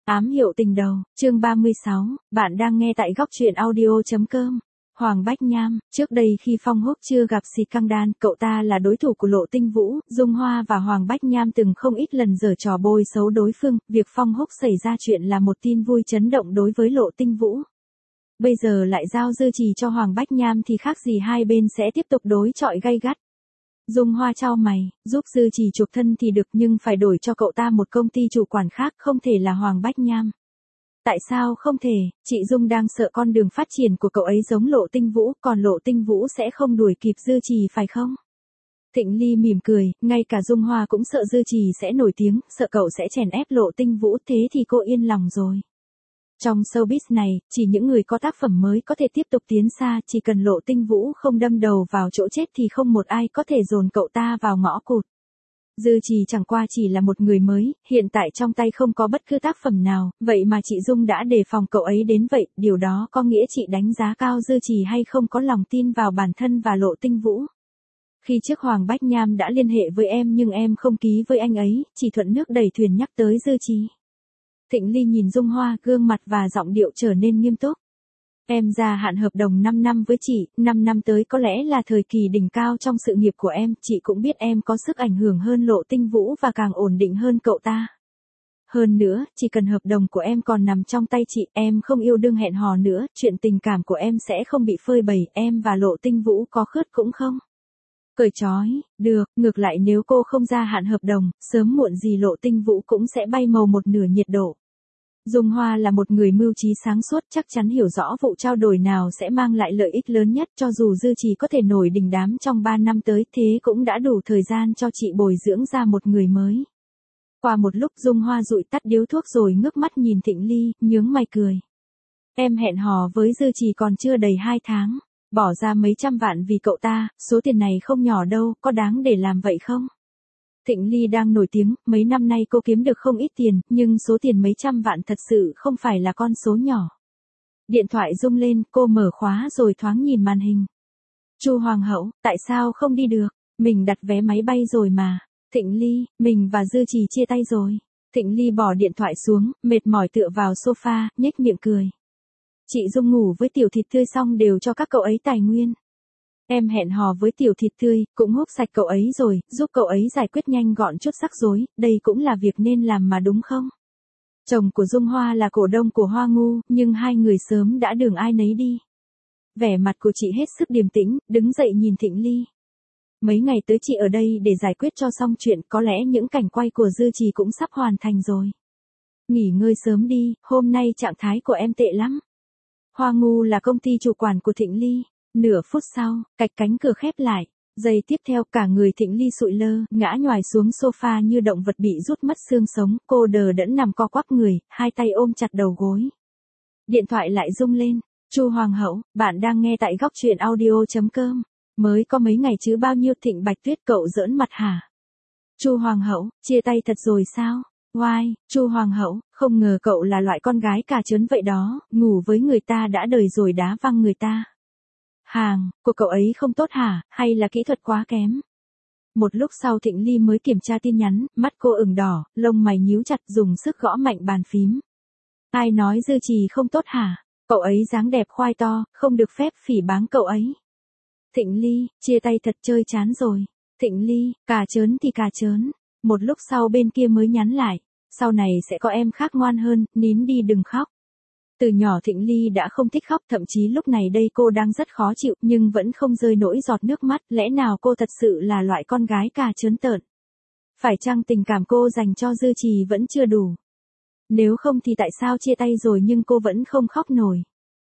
Ám hiệu tình đầu, chương 36, bạn đang nghe tại góc truyện audio.com. Hoàng Bách Nham, trước đây khi Phong Húc chưa gặp Si Căng Đan, cậu ta là đối thủ của Lộ Tinh Vũ, Dung Hoa và Hoàng Bách Nham từng không ít lần giở trò bôi xấu đối phương, việc Phong Húc xảy ra chuyện là một tin vui chấn động đối với Lộ Tinh Vũ. Bây giờ lại giao Dư Trì cho Hoàng Bách Nham thì khác gì hai bên sẽ tiếp tục đối chọi gay gắt. Dung Hoa chau mày, giúp Dư Trì chuộc thân thì được nhưng phải đổi cho cậu ta một công ty chủ quản khác, không thể là Hoàng Bách Nham. Tại sao không thể? Chị Dung đang sợ con đường phát triển của cậu ấy giống Lộ Tinh Vũ, còn Lộ Tinh Vũ sẽ không đuổi kịp Dư Trì phải không? Thịnh Ly mỉm cười, ngay cả Dung Hoa cũng sợ Dư Trì sẽ nổi tiếng, sợ cậu sẽ chèn ép Lộ Tinh Vũ, thế thì cô yên lòng rồi. Trong showbiz này, chỉ những người có tác phẩm mới có thể tiếp tục tiến xa, chỉ cần Lộ Tinh Vũ không đâm đầu vào chỗ chết thì không một ai có thể dồn cậu ta vào ngõ cụt. Dư Trì chẳng qua chỉ là một người mới, hiện tại trong tay không có bất cứ tác phẩm nào, vậy mà chị Dung đã đề phòng cậu ấy đến vậy, điều đó có nghĩa chị đánh giá cao Dư Trì hay không có lòng tin vào bản thân và Lộ Tinh Vũ. Khi trước Hoàng Bách Nham đã liên hệ với em nhưng em không ký với anh ấy, chỉ thuận nước đẩy thuyền nhắc tới Dư Trì. Thịnh Ly nhìn Dung Hoa, gương mặt và giọng điệu trở nên nghiêm túc. Em gia hạn hợp đồng 5 năm với chị, 5 năm tới có lẽ là thời kỳ đỉnh cao trong sự nghiệp của em, chị cũng biết em có sức ảnh hưởng hơn Lộ Tinh Vũ và càng ổn định hơn cậu ta. Hơn nữa, chỉ cần hợp đồng của em còn nằm trong tay chị, em không yêu đương hẹn hò nữa, chuyện tình cảm của em sẽ không bị phơi bày, em và Lộ Tinh Vũ có khớt cũng không. Cởi trói, được, ngược lại nếu cô không gia hạn hợp đồng, sớm muộn gì Lộ Tinh Vũ cũng sẽ bay màu một nửa nhiệt độ. Dung Hoa là một người mưu trí sáng suốt, chắc chắn hiểu rõ vụ trao đổi nào sẽ mang lại lợi ích lớn nhất, cho dù Dư Trì có thể nổi đình đám trong 3 năm tới, thế cũng đã đủ thời gian cho chị bồi dưỡng ra một người mới. Qua một lúc Dung Hoa dụi tắt điếu thuốc rồi ngước mắt nhìn Thịnh Ly, nhướng mày cười. Em hẹn hò với Dư Trì còn chưa đầy 2 tháng, bỏ ra mấy trăm vạn vì cậu ta, số tiền này không nhỏ đâu, có đáng để làm vậy không? Thịnh Ly đang nổi tiếng, mấy năm nay cô kiếm được không ít tiền, nhưng số tiền mấy trăm vạn thật sự không phải là con số nhỏ. Điện thoại rung lên, cô mở khóa rồi thoáng nhìn màn hình. Chu Hoàng hậu, tại sao không đi được? Mình đặt vé máy bay rồi mà. Thịnh Ly, mình và Dư Trì chia tay rồi. Thịnh Ly bỏ điện thoại xuống, mệt mỏi tựa vào sofa, nhếch miệng cười. Chị Dung ngủ với Tiểu Thịt Tươi xong đều cho các cậu ấy tài nguyên. Em hẹn hò với Tiểu Thịt Tươi, cũng hút sạch cậu ấy rồi, giúp cậu ấy giải quyết nhanh gọn chút rắc rối, đây cũng là việc nên làm mà đúng không? Chồng của Dung Hoa là cổ đông của Hoa Ngu, nhưng hai người sớm đã đường ai nấy đi. Vẻ mặt của chị hết sức điềm tĩnh, đứng dậy nhìn Thịnh Ly. Mấy ngày tới chị ở đây để giải quyết cho xong chuyện, có lẽ những cảnh quay của Dư Trì cũng sắp hoàn thành rồi. Nghỉ ngơi sớm đi, hôm nay trạng thái của em tệ lắm. Hoa Ngu là công ty chủ quản của Thịnh Ly. Nửa phút sau, cạch cánh cửa khép lại. Giây tiếp theo cả người Thịnh Ly sụi lơ, ngã nhoài xuống sofa như động vật bị rút mất xương sống, cô đờ đẫn nằm co quắp người, hai tay ôm chặt đầu gối. Điện thoại lại rung lên. Chu Hoàng hậu, bạn đang nghe tại góc truyện audio.com. Mới có mấy ngày chứ bao nhiêu. Thịnh Bạch Tuyết, cậu giỡn mặt hả? Chu Hoàng hậu, chia tay thật rồi sao? Oai, Chu Hoàng hậu, không ngờ cậu là loại con gái cà chớn vậy đó, ngủ với người ta đã đời rồi đá văng người ta. Hàng, của cậu ấy không tốt hả, hay là kỹ thuật quá kém? Một lúc sau Thịnh Ly mới kiểm tra tin nhắn, mắt cô ửng đỏ, lông mày nhíu chặt, dùng sức gõ mạnh bàn phím. Ai nói Dư Trì không tốt hả? Cậu ấy dáng đẹp khoai to, không được phép phỉ báng cậu ấy. Thịnh Ly, chia tay thật chơi chán rồi. Thịnh Ly, cà chớn thì cà chớn. Một lúc sau bên kia mới nhắn lại. Sau này sẽ có em khác ngoan hơn, nín đi đừng khóc. Từ nhỏ Thịnh Ly đã không thích khóc, thậm chí lúc này đây cô đang rất khó chịu, nhưng vẫn không rơi nỗi giọt nước mắt, lẽ nào cô thật sự là loại con gái cà chớn tợn? Phải chăng tình cảm cô dành cho Dư Trì vẫn chưa đủ? Nếu không thì tại sao chia tay rồi nhưng cô vẫn không khóc nổi?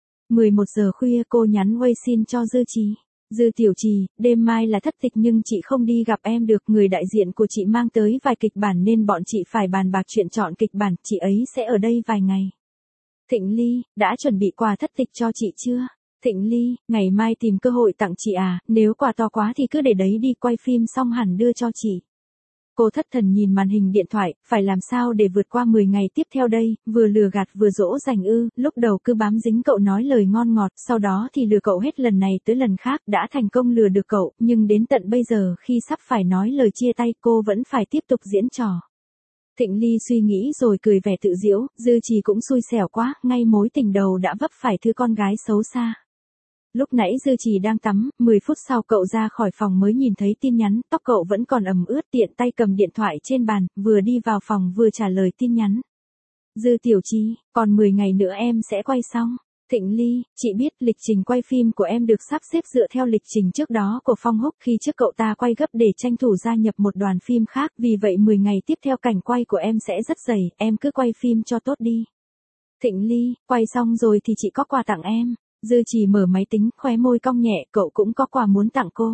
11 giờ khuya cô nhắn WeChat cho Dư Trì. Dư Tiểu Trì, đêm mai là thất tịch nhưng chị không đi gặp em được, người đại diện của chị mang tới vài kịch bản nên bọn chị phải bàn bạc chuyện chọn kịch bản, chị ấy sẽ ở đây vài ngày. Thịnh Ly, đã chuẩn bị quà thất tịch cho chị chưa? Thịnh Ly, ngày mai tìm cơ hội tặng chị à, nếu quà to quá thì cứ để đấy đi, quay phim xong hẳn đưa cho chị. Cô thất thần nhìn màn hình điện thoại, phải làm sao để vượt qua 10 ngày tiếp theo đây, vừa lừa gạt vừa dỗ dành ư, lúc đầu cứ bám dính cậu nói lời ngon ngọt, sau đó thì lừa cậu hết lần này tới lần khác, đã thành công lừa được cậu, nhưng đến tận bây giờ khi sắp phải nói lời chia tay cô vẫn phải tiếp tục diễn trò. Thịnh Ly suy nghĩ rồi cười vẻ tự giễu, Dư Trì cũng xui xẻo quá, ngay mối tình đầu đã vấp phải thứ con gái xấu xa. Lúc nãy Dư Trì đang tắm, 10 phút sau cậu ra khỏi phòng mới nhìn thấy tin nhắn, tóc cậu vẫn còn ẩm ướt, tiện tay cầm điện thoại trên bàn, vừa đi vào phòng vừa trả lời tin nhắn. Dư Tiểu Trì, còn 10 ngày nữa em sẽ quay xong. Thịnh Ly, chị biết lịch trình quay phim của em được sắp xếp dựa theo lịch trình trước đó của Phong Húc khi trước cậu ta quay gấp để tranh thủ gia nhập một đoàn phim khác, vì vậy 10 ngày tiếp theo cảnh quay của em sẽ rất dày, em cứ quay phim cho tốt đi. Thịnh Ly, quay xong rồi thì chị có quà tặng em. Dư Trì mở máy tính, khóe môi cong nhẹ, cậu cũng có quà muốn tặng cô.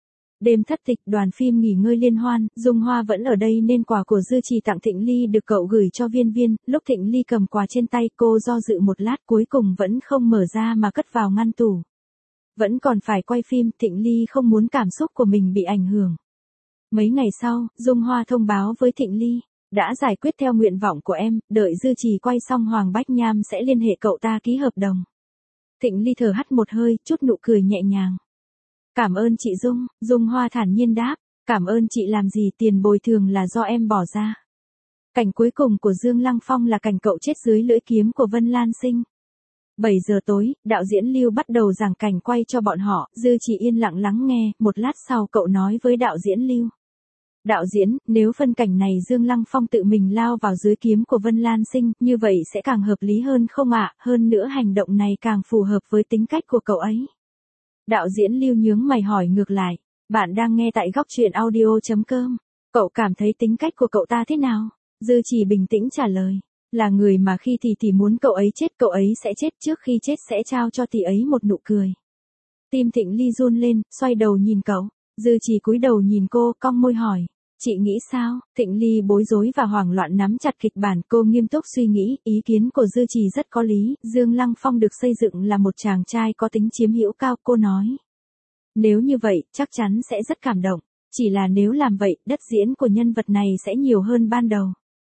Đêm thất tịch, đoàn phim nghỉ ngơi liên hoan, Dung Hoa vẫn ở đây nên quà của Dư Trì tặng Thịnh Ly được cậu gửi cho Viên Viên, lúc Thịnh Ly cầm quà trên tay cô do dự một lát cuối cùng vẫn không mở ra mà cất vào ngăn tủ. Vẫn còn phải quay phim, Thịnh Ly không muốn cảm xúc của mình bị ảnh hưởng. Mấy ngày sau, Dung Hoa thông báo với Thịnh Ly, đã giải quyết theo nguyện vọng của em, đợi Dư Trì quay xong Hoàng Bách Nham sẽ liên hệ cậu ta ký hợp đồng. Thịnh Ly thở hắt một hơi, chút nụ cười nhẹ nhàng. Cảm ơn chị Dung, Dung Hoa thản nhiên đáp, cảm ơn chị làm gì, tiền bồi thường là do em bỏ ra. Cảnh cuối cùng của Dương Lăng Phong là cảnh cậu chết dưới lưỡi kiếm của Vân Lan Sinh. 7 giờ tối, đạo diễn Lưu bắt đầu giảng cảnh quay cho bọn họ, Dư Trì yên lặng lắng nghe, một lát sau cậu nói với đạo diễn Lưu. Đạo diễn, nếu phân cảnh này Dương Lăng Phong tự mình lao vào dưới kiếm của Vân Lan Sinh, như vậy sẽ càng hợp lý hơn không ạ, hơn nữa hành động này càng phù hợp với tính cách của cậu ấy. Đạo diễn Lưu nhướng mày hỏi ngược lại, bạn đang nghe tại góc truyện audio.com, cậu cảm thấy tính cách của cậu ta thế nào? Dư Trì bình tĩnh trả lời, là người mà khi thì muốn cậu ấy chết cậu ấy sẽ chết, trước khi chết sẽ trao cho tỷ ấy một nụ cười. Tim Thịnh Ly run lên, xoay đầu nhìn cậu, Dư Trì cúi đầu nhìn cô, cong môi hỏi. Chị nghĩ sao? Thịnh Ly bối rối và hoảng loạn nắm chặt kịch bản, cô nghiêm túc suy nghĩ, ý kiến của Dư Trì rất có lý, Dương Lăng Phong được xây dựng là một chàng trai có tính chiếm hữu cao, cô nói. Nếu như vậy, chắc chắn sẽ rất cảm động, chỉ là nếu làm vậy, đất diễn của nhân vật này sẽ nhiều hơn ban đầu.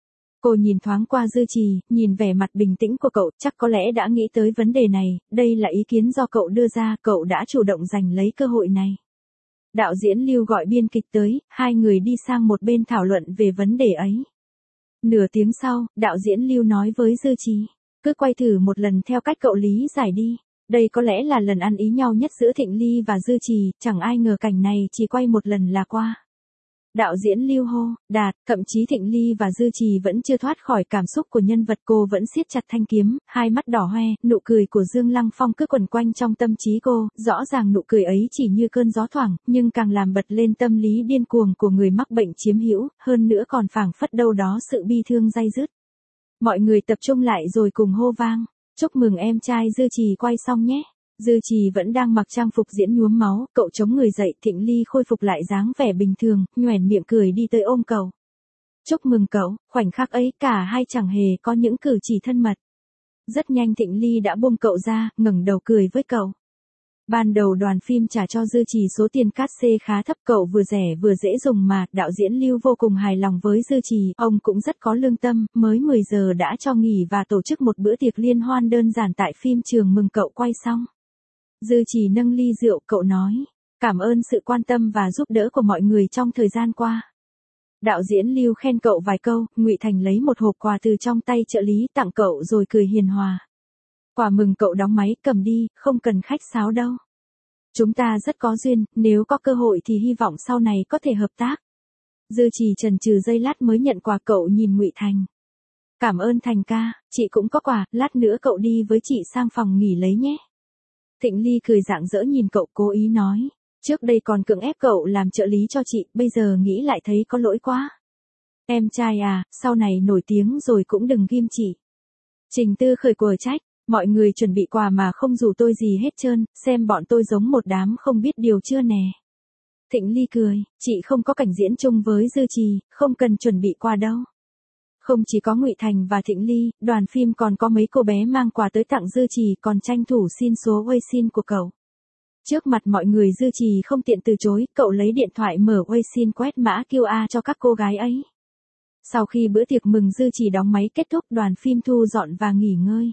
Cô nhìn thoáng qua Dư Trì, nhìn vẻ mặt bình tĩnh của cậu, chắc có lẽ đã nghĩ tới vấn đề này, đây là ý kiến do cậu đưa ra, cậu đã chủ động giành lấy cơ hội này. Đạo diễn Lưu gọi biên kịch tới, hai người đi sang một bên thảo luận về vấn đề ấy. Nửa tiếng sau, đạo diễn Lưu nói với Dư Trì, cứ quay thử một lần theo cách cậu lý giải đi. Đây có lẽ là lần ăn ý nhau nhất giữa Thịnh Ly và Dư Trì, chẳng ai ngờ cảnh này chỉ quay một lần là qua. Đạo diễn Lưu hô, đạt, thậm chí Thịnh Ly và Dư Trì vẫn chưa thoát khỏi cảm xúc của nhân vật, cô vẫn siết chặt thanh kiếm, hai mắt đỏ hoe, nụ cười của Dương Lăng Phong cứ quẩn quanh trong tâm trí cô, rõ ràng nụ cười ấy chỉ như cơn gió thoảng, nhưng càng làm bật lên tâm lý điên cuồng của người mắc bệnh chiếm hữu, hơn nữa còn phảng phất đâu đó sự bi thương day dứt. Mọi người tập trung lại rồi cùng hô vang, chúc mừng em trai Dư Trì quay xong nhé. Dư Trì vẫn đang mặc trang phục diễn nhuốm máu, cậu chống người dậy, Thịnh Ly khôi phục lại dáng vẻ bình thường, nhoẻn miệng cười đi tới ôm cậu. Chúc mừng cậu, khoảnh khắc ấy cả hai chẳng hề có những cử chỉ thân mật. Rất nhanh Thịnh Ly đã buông cậu ra, ngẩng đầu cười với cậu. Ban đầu đoàn phim trả cho Dư Trì số tiền cát xê khá thấp, cậu vừa rẻ vừa dễ dùng mà, đạo diễn Lưu vô cùng hài lòng với Dư Trì, ông cũng rất có lương tâm, mới 10 giờ đã cho nghỉ và tổ chức một bữa tiệc liên hoan đơn giản tại phim trường mừng cậu quay xong. Dư Trì nâng ly rượu, cậu nói, cảm ơn sự quan tâm và giúp đỡ của mọi người trong thời gian qua. Đạo diễn Lưu khen cậu vài câu, Ngụy Thành lấy một hộp quà từ trong tay trợ lý tặng cậu rồi cười hiền hòa. Quà mừng cậu đóng máy, cầm đi, không cần khách sáo đâu. Chúng ta rất có duyên, nếu có cơ hội thì hy vọng sau này có thể hợp tác. Dư Trì chần chừ giây lát mới nhận quà, cậu nhìn Ngụy Thành. Cảm ơn Thành ca, chị cũng có quà, lát nữa cậu đi với chị sang phòng nghỉ lấy nhé. Thịnh Ly cười rạng rỡ nhìn cậu, cố ý nói, trước đây còn cưỡng ép cậu làm trợ lý cho chị, bây giờ nghĩ lại thấy có lỗi quá. Em trai à, sau này nổi tiếng rồi cũng đừng ghim chị. Trình Tư khởi quở trách, mọi người chuẩn bị quà mà không rủ tôi gì hết trơn, xem bọn tôi giống một đám không biết điều chưa nè. Thịnh Ly cười, chị không có cảnh diễn chung với Dư Trì, không cần chuẩn bị quà đâu. Không chỉ có Ngụy Thành và Thịnh Ly, đoàn phim còn có mấy cô bé mang quà tới tặng Dư Trì, còn tranh thủ xin số Weixin của cậu. Trước mặt mọi người Dư Trì không tiện từ chối, cậu lấy điện thoại mở Weixin quét mã QR cho các cô gái ấy. Sau khi bữa tiệc mừng Dư Trì đóng máy kết thúc, đoàn phim thu dọn và nghỉ ngơi.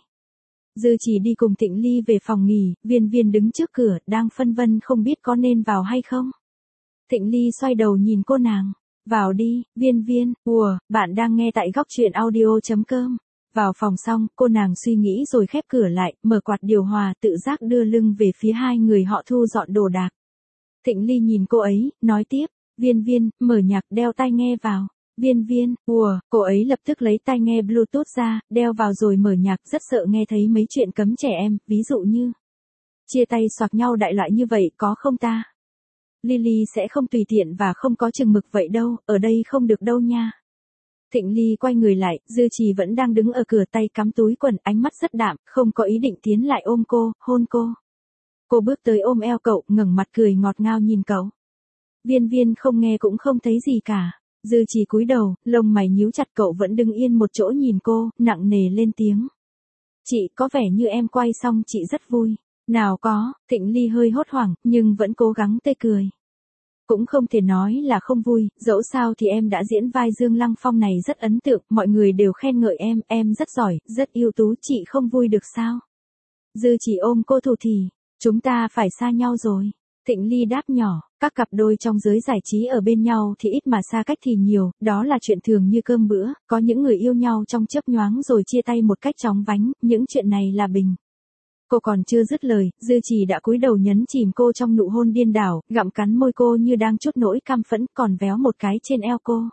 Dư Trì đi cùng Thịnh Ly về phòng nghỉ, Viên Viên đứng trước cửa, đang phân vân không biết có nên vào hay không. Thịnh Ly xoay đầu nhìn cô nàng. Vào đi, Viên Viên, bạn đang nghe tại góc truyện audio.com. Vào phòng xong, cô nàng suy nghĩ rồi khép cửa lại, mở quạt điều hòa, tự giác đưa lưng về phía hai người họ thu dọn đồ đạc. Thịnh Ly nhìn cô ấy, nói tiếp, Viên Viên, mở nhạc, đeo tai nghe vào. Viên Viên, cô ấy lập tức lấy tai nghe Bluetooth ra, đeo vào rồi mở nhạc, rất sợ nghe thấy mấy chuyện cấm trẻ em, ví dụ như chia tay xoạc nhau đại loại như vậy, có không ta? Lily sẽ không tùy tiện và không có chừng mực vậy đâu, ở đây không được đâu nha. Thịnh Ly quay người lại, Dư Trì vẫn đang đứng ở cửa, tay cắm túi quần, ánh mắt rất đạm, không có ý định tiến lại ôm cô, hôn cô. Cô bước tới ôm eo cậu, ngẩng mặt cười ngọt ngào nhìn cậu. Viên Viên không nghe cũng không thấy gì cả. Dư Trì cúi đầu, lông mày nhíu chặt, cậu vẫn đứng yên một chỗ nhìn cô, nặng nề lên tiếng. Chị, có vẻ như em quay xong chị rất vui. Nào có, Thịnh Ly hơi hốt hoảng, nhưng vẫn cố gắng tươi cười. Cũng không thể nói là không vui, dẫu sao thì em đã diễn vai Dương Lăng Phong này rất ấn tượng, mọi người đều khen ngợi em rất giỏi, rất ưu tú, chị không vui được sao? Dư Chỉ ôm cô thủ thỉ, chúng ta phải xa nhau rồi. Thịnh Ly đáp nhỏ, các cặp đôi trong giới giải trí ở bên nhau thì ít mà xa cách thì nhiều, đó là chuyện thường như cơm bữa, có những người yêu nhau trong chớp nhoáng rồi chia tay một cách chóng vánh, những chuyện này là bình. Cô còn chưa dứt lời, Dư Trì đã cúi đầu nhấn chìm cô trong nụ hôn điên đảo, gặm cắn môi cô như đang trút nỗi căm phẫn, còn véo một cái trên eo cô.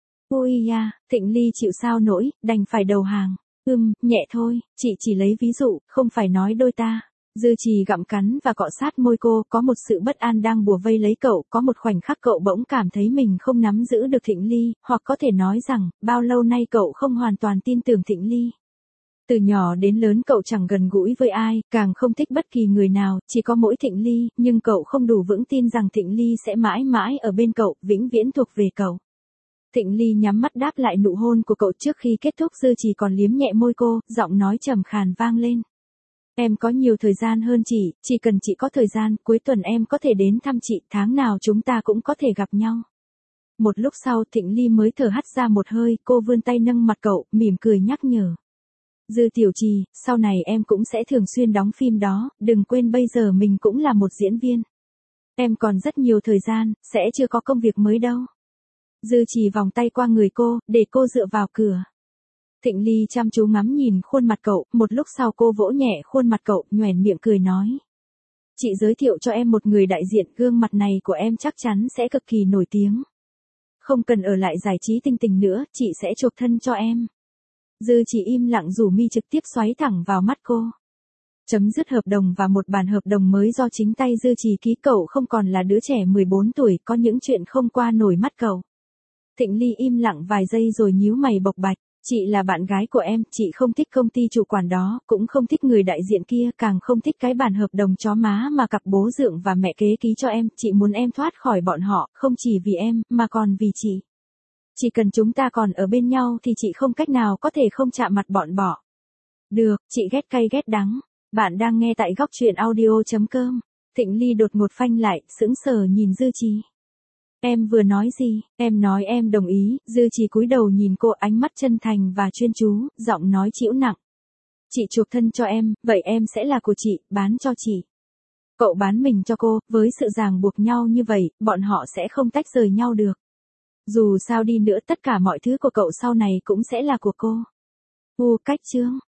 Ui da, Thịnh Ly chịu sao nổi, đành phải đầu hàng. Nhẹ thôi, chị chỉ lấy ví dụ, không phải nói đôi ta. Dư Trì gặm cắn và cọ sát môi cô, có một sự bất an đang bủa vây lấy cậu, có một khoảnh khắc cậu bỗng cảm thấy mình không nắm giữ được Thịnh Ly, hoặc có thể nói rằng, bao lâu nay cậu không hoàn toàn tin tưởng Thịnh Ly. Từ nhỏ đến lớn cậu chẳng gần gũi với ai, càng không thích bất kỳ người nào, chỉ có mỗi Thịnh Ly, nhưng cậu không đủ vững tin rằng Thịnh Ly sẽ mãi mãi ở bên cậu, vĩnh viễn thuộc về cậu. Thịnh Ly nhắm mắt đáp lại nụ hôn của cậu, trước khi kết thúc Dư Chỉ còn liếm nhẹ môi cô, giọng nói trầm khàn vang lên. Em có nhiều thời gian hơn chị, chỉ cần chị có thời gian, cuối tuần em có thể đến thăm chị, tháng nào chúng ta cũng có thể gặp nhau. Một lúc sau Thịnh Ly mới thở hắt ra một hơi, cô vươn tay nâng mặt cậu, mỉm cười nhắc nhở. Dư Tiểu Trì, sau này em cũng sẽ thường xuyên đóng phim đó, đừng quên bây giờ mình cũng là một diễn viên. Em còn rất nhiều thời gian, sẽ chưa có công việc mới đâu. Dư Trì vòng tay qua người cô, để cô dựa vào cửa. Thịnh Ly chăm chú ngắm nhìn khuôn mặt cậu, một lúc sau cô vỗ nhẹ khuôn mặt cậu, nhoẻn miệng cười nói. Chị giới thiệu cho em một người đại diện, gương mặt này của em chắc chắn sẽ cực kỳ nổi tiếng. Không cần ở lại giải trí tinh tình nữa, chị sẽ chuộc thân cho em. Dư Chỉ im lặng rủ mi trực tiếp xoáy thẳng vào mắt cô. Chấm dứt hợp đồng và một bản hợp đồng mới do chính tay Dư Chỉ ký, cậu không còn là đứa trẻ 14 tuổi, có những chuyện không qua nổi mắt cậu. Thịnh Ly im lặng vài giây rồi nhíu mày bộc bạch. Chị là bạn gái của em, chị không thích công ty chủ quản đó, cũng không thích người đại diện kia, càng không thích cái bản hợp đồng chó má mà cặp bố dượng và mẹ kế ký cho em, chị muốn em thoát khỏi bọn họ, không chỉ vì em, mà còn vì chị. Chỉ cần chúng ta còn ở bên nhau thì chị không cách nào có thể không chạm mặt bọn bỏ. Được, chị ghét cay ghét đắng. Bạn đang nghe tại góc truyện audio.com. Thịnh Ly đột ngột phanh lại, sững sờ nhìn Dư Trì. Em vừa nói gì? Em nói em đồng ý. Dư Trì cúi đầu nhìn cô, ánh mắt chân thành và chuyên chú, giọng nói trĩu nặng. Chị chuộc thân cho em, vậy em sẽ là của chị, bán cho chị. Cậu bán mình cho cô, với sự ràng buộc nhau như vậy, bọn họ sẽ không tách rời nhau được. Dù sao đi nữa tất cả mọi thứ của cậu sau này cũng sẽ là của cô. Cách chương.